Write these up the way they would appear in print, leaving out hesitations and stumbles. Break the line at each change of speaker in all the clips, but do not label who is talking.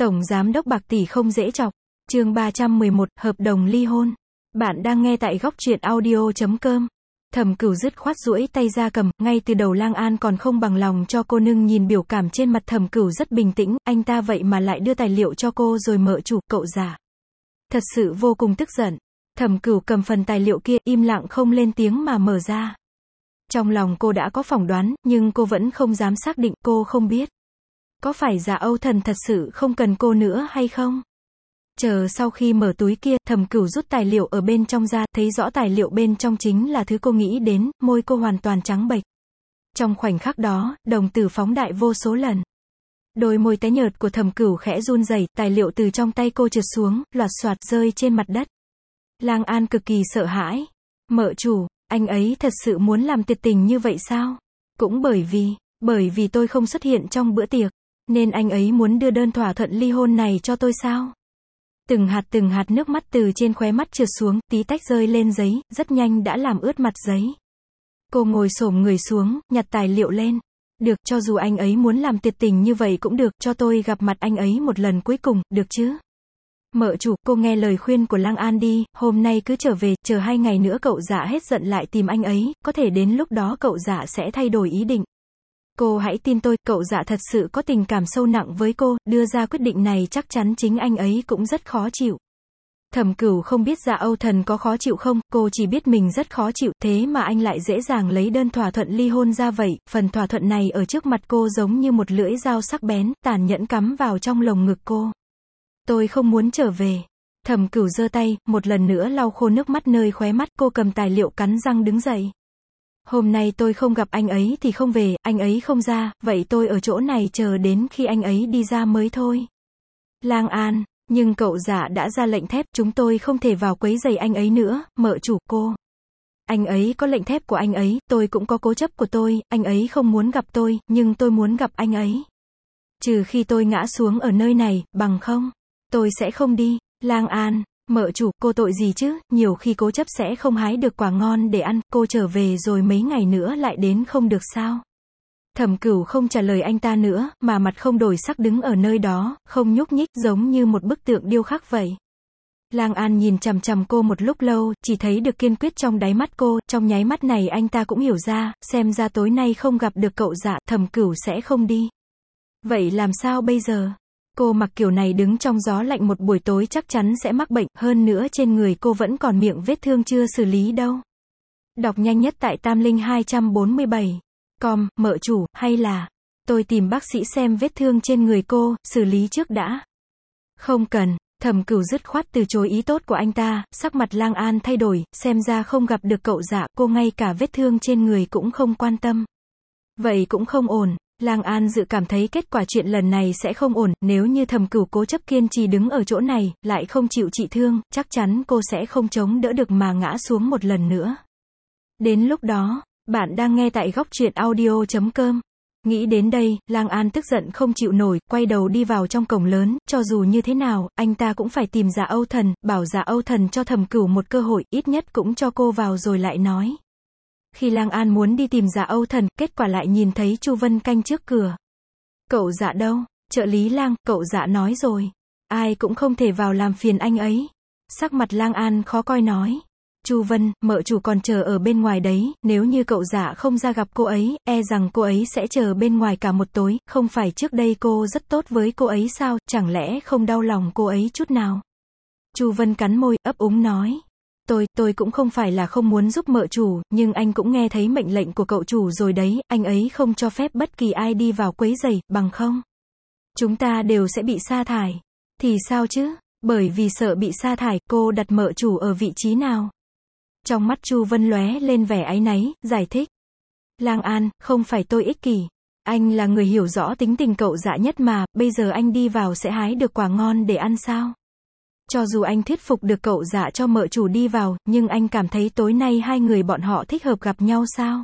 Tổng giám đốc bạc tỷ không dễ chọc. Chương 311, hợp đồng ly hôn. Bạn đang nghe tại góc truyện audio.com. Thẩm Cửu dứt khoát duỗi tay ra cầm, ngay từ đầu Lang An còn không bằng lòng cho cô nương nhìn biểu cảm trên mặt Thẩm Cửu rất bình tĩnh, anh ta vậy mà lại đưa tài liệu cho cô rồi mợ chủ, cậu giả. Thật sự vô cùng tức giận. Thẩm Cửu cầm phần tài liệu kia, im lặng không lên tiếng mà mở ra. Trong lòng cô đã có phỏng đoán, nhưng cô vẫn không dám xác định, cô không biết. Có phải Dạ Âu Thần thật sự không cần cô nữa hay không? Chờ sau khi mở túi kia, Thẩm Cửu rút tài liệu ở bên trong ra, thấy rõ tài liệu bên trong chính là thứ cô nghĩ đến, môi cô hoàn toàn trắng bệch. Trong khoảnh khắc đó, đồng tử phóng đại vô số lần. Đôi môi tái nhợt của Thẩm Cửu khẽ run rẩy, tài liệu từ trong tay cô trượt xuống, loạt xoạt rơi trên mặt đất. Lang An cực kỳ sợ hãi. Mợ chủ, anh ấy thật sự muốn làm tuyệt tình như vậy sao? Cũng bởi vì tôi không xuất hiện trong bữa tiệc, nên anh ấy muốn đưa đơn thỏa thuận ly hôn này cho tôi sao? Từng hạt nước mắt từ trên khóe mắt trượt xuống, tí tách rơi lên giấy, rất nhanh đã làm ướt mặt giấy. Cô ngồi xổm người xuống, nhặt tài liệu lên. Được, cho dù anh ấy muốn làm tuyệt tình như vậy cũng được, cho tôi gặp mặt anh ấy một lần cuối cùng, được chứ? Mợ chủ, cô nghe lời khuyên của Lang An đi, hôm nay cứ trở về, chờ 2 ngày nữa cậu Dạ hết giận lại tìm anh ấy, có thể đến lúc đó cậu Dạ sẽ thay đổi ý định. Cô hãy tin tôi, cậu Dạ thật sự có tình cảm sâu nặng với cô, đưa ra quyết định này chắc chắn chính anh ấy cũng rất khó chịu. Thẩm Cửu không biết Dạ Âu Thần có khó chịu không, cô chỉ biết mình rất khó chịu, thế mà anh lại dễ dàng lấy đơn thỏa thuận ly hôn ra vậy, phần thỏa thuận này ở trước mặt cô giống như một lưỡi dao sắc bén, tàn nhẫn cắm vào trong lồng ngực cô. Tôi không muốn trở về. Thẩm Cửu giơ tay, một lần nữa lau khô nước mắt nơi khóe mắt, cô cầm tài liệu cắn răng đứng dậy. Hôm nay tôi không gặp anh ấy thì không về, anh ấy không ra, vậy tôi ở chỗ này chờ đến khi anh ấy đi ra mới thôi. Lang An, nhưng cậu Dạ đã ra lệnh thép, chúng tôi không thể vào quấy rầy anh ấy nữa, mợ chủ, cô. Anh ấy có lệnh thép của anh ấy, tôi cũng có cố chấp của tôi, anh ấy không muốn gặp tôi, nhưng tôi muốn gặp anh ấy. Trừ khi tôi ngã xuống ở nơi này, bằng không, tôi sẽ không đi. Lang An, mợ chủ, cô tội gì chứ, nhiều khi cố chấp sẽ không hái được quả ngon để ăn, cô trở về rồi mấy ngày nữa lại đến không được sao? Thẩm Cửu không trả lời anh ta nữa, mà mặt không đổi sắc đứng ở nơi đó, không nhúc nhích, giống như một bức tượng điêu khắc vậy. Lang An nhìn chằm chằm cô một lúc lâu, chỉ thấy được kiên quyết trong đáy mắt cô, trong nháy mắt này anh ta cũng hiểu ra, xem ra tối nay không gặp được cậu Dạ, Thẩm Cửu sẽ không đi. Vậy làm sao bây giờ? Cô mặc kiểu này đứng trong gió lạnh một buổi tối chắc chắn sẽ mắc bệnh, hơn nữa trên người cô vẫn còn miệng vết thương chưa xử lý đâu. Đọc nhanh nhất tại Tamlinh247. Mợ chủ, hay là tôi tìm bác sĩ xem vết thương trên người cô, xử lý trước đã. Không cần. Thẩm Cửu dứt khoát từ chối ý tốt của anh ta, sắc mặt Lang An thay đổi, xem ra không gặp được cậu Dạ, cô ngay cả vết thương trên người cũng không quan tâm. Vậy cũng không ổn. Lang An dự cảm thấy kết quả chuyện lần này sẽ không ổn, nếu như Thẩm Cửu cố chấp kiên trì đứng ở chỗ này, lại không chịu trị thương, chắc chắn cô sẽ không chống đỡ được mà ngã xuống một lần nữa. Đến lúc đó, bạn đang nghe tại góc truyện audio.com. Nghĩ đến đây, Lang An tức giận không chịu nổi, quay đầu đi vào trong cổng lớn, cho dù như thế nào, anh ta cũng phải tìm Dạ Âu Thần, bảo Dạ Âu Thần cho Thẩm Cửu một cơ hội, ít nhất cũng cho cô vào rồi lại nói. Khi Lang An muốn đi tìm Dạ Âu Thần, kết quả lại nhìn thấy Chu Vân canh trước cửa. Cậu Dạ đâu? Trợ lý Lang, cậu Dạ nói rồi. Ai cũng không thể vào làm phiền anh ấy. Sắc mặt Lang An khó coi nói. Chu Vân, mợ chủ còn chờ ở bên ngoài đấy, nếu như cậu Dạ không ra gặp cô ấy, e rằng cô ấy sẽ chờ bên ngoài cả một tối, không phải trước đây cô rất tốt với cô ấy sao, chẳng lẽ không đau lòng cô ấy chút nào? Chu Vân cắn môi, ấp úng nói. Tôi cũng không phải là không muốn giúp mợ chủ, nhưng anh cũng nghe thấy mệnh lệnh của cậu chủ rồi đấy, anh ấy không cho phép bất kỳ ai đi vào quấy rầy, bằng không chúng ta đều sẽ bị sa thải. Thì sao chứ? Bởi vì sợ bị sa thải, cô đặt mợ chủ ở vị trí nào? Trong mắt Chu Vân lóe lên vẻ áy náy, giải thích. Lang An, không phải tôi ích kỷ. Anh là người hiểu rõ tính tình cậu Dạ nhất mà, bây giờ anh đi vào sẽ hái được quả ngon để ăn sao? Cho dù anh thuyết phục được cậu Dạ cho mợ chủ đi vào, nhưng anh cảm thấy tối nay hai người bọn họ thích hợp gặp nhau sao?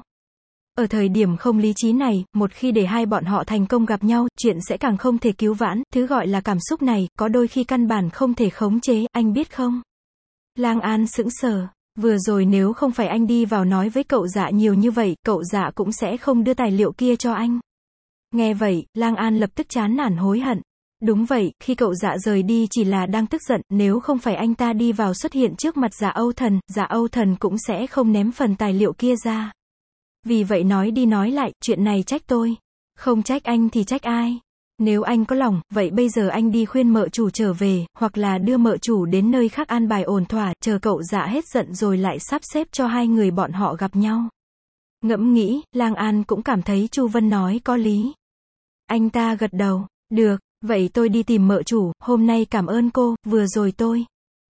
Ở thời điểm không lý trí này, một khi để hai bọn họ thành công gặp nhau, chuyện sẽ càng không thể cứu vãn, thứ gọi là cảm xúc này, có đôi khi căn bản không thể khống chế, anh biết không? Lang An sững sờ, vừa rồi nếu không phải anh đi vào nói với cậu Dạ nhiều như vậy, cậu Dạ cũng sẽ không đưa tài liệu kia cho anh. Nghe vậy, Lang An lập tức chán nản hối hận. Đúng vậy, khi cậu Dạ rời đi chỉ là đang tức giận, nếu không phải anh ta đi vào xuất hiện trước mặt Dạ Âu Thần cũng sẽ không ném phần tài liệu kia ra. Vì vậy nói đi nói lại, chuyện này trách tôi. Không trách anh thì trách ai? Nếu anh có lòng, vậy bây giờ anh đi khuyên mợ chủ trở về, hoặc là đưa mợ chủ đến nơi khác an bài ổn thỏa, chờ cậu Dạ hết giận rồi lại sắp xếp cho hai người bọn họ gặp nhau. Ngẫm nghĩ, Lang An cũng cảm thấy Chu Vân nói có lý. Anh ta gật đầu, được, vậy tôi đi tìm mợ chủ, hôm nay cảm ơn cô, vừa rồi tôi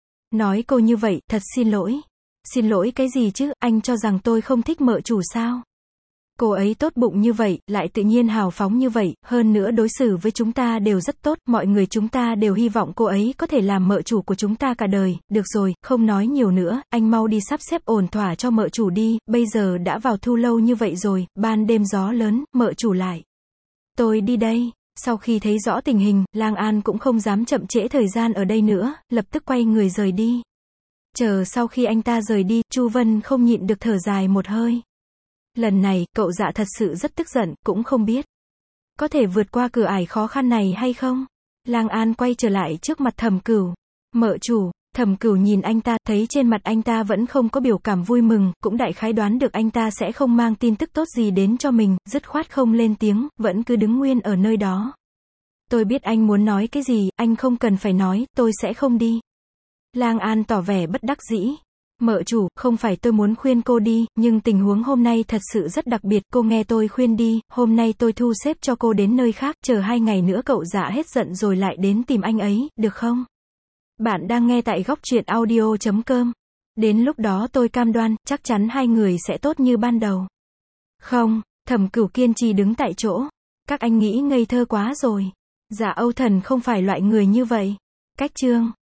nói cô như vậy, thật xin lỗi. Xin lỗi cái gì chứ, anh cho rằng tôi không thích mợ chủ sao? Cô ấy tốt bụng như vậy, lại tự nhiên hào phóng như vậy, hơn nữa đối xử với chúng ta đều rất tốt, mọi người chúng ta đều hy vọng cô ấy có thể làm mợ chủ của chúng ta cả đời. Được rồi, không nói nhiều nữa, anh mau đi sắp xếp ổn thỏa cho mợ chủ đi, bây giờ đã vào thu lâu như vậy rồi, ban đêm gió lớn, mợ chủ lại. Tôi đi đây. Sau khi thấy rõ tình hình, Lang An cũng không dám chậm trễ thời gian ở đây nữa, lập tức quay người rời đi. Chờ sau khi anh ta rời đi, Chu Vân không nhịn được thở dài một hơi. Lần này, cậu Dạ thật sự rất tức giận, cũng không biết có thể vượt qua cửa ải khó khăn này hay không. Lang An quay trở lại trước mặt Thẩm Cửu. Mợ chủ. Thẩm Cửu nhìn anh ta, thấy trên mặt anh ta vẫn không có biểu cảm vui mừng, cũng đại khái đoán được anh ta sẽ không mang tin tức tốt gì đến cho mình, dứt khoát không lên tiếng, vẫn cứ đứng nguyên ở nơi đó. Tôi biết anh muốn nói cái gì, anh không cần phải nói, tôi sẽ không đi. Lang An tỏ vẻ bất đắc dĩ. Mợ chủ, không phải tôi muốn khuyên cô đi, nhưng tình huống hôm nay thật sự rất đặc biệt, cô nghe tôi khuyên đi, hôm nay tôi thu xếp cho cô đến nơi khác, chờ 2 ngày nữa cậu Dạ hết giận rồi lại đến tìm anh ấy, được không? Bạn đang nghe tại Góc Truyện Audio.com. Đến lúc đó tôi cam đoan, chắc chắn hai người sẽ tốt như ban đầu. Không, Thẩm Cửu kiên trì đứng tại chỗ. Các anh nghĩ ngây thơ quá rồi. Dạ Âu Thần không phải loại người như vậy. Cách chương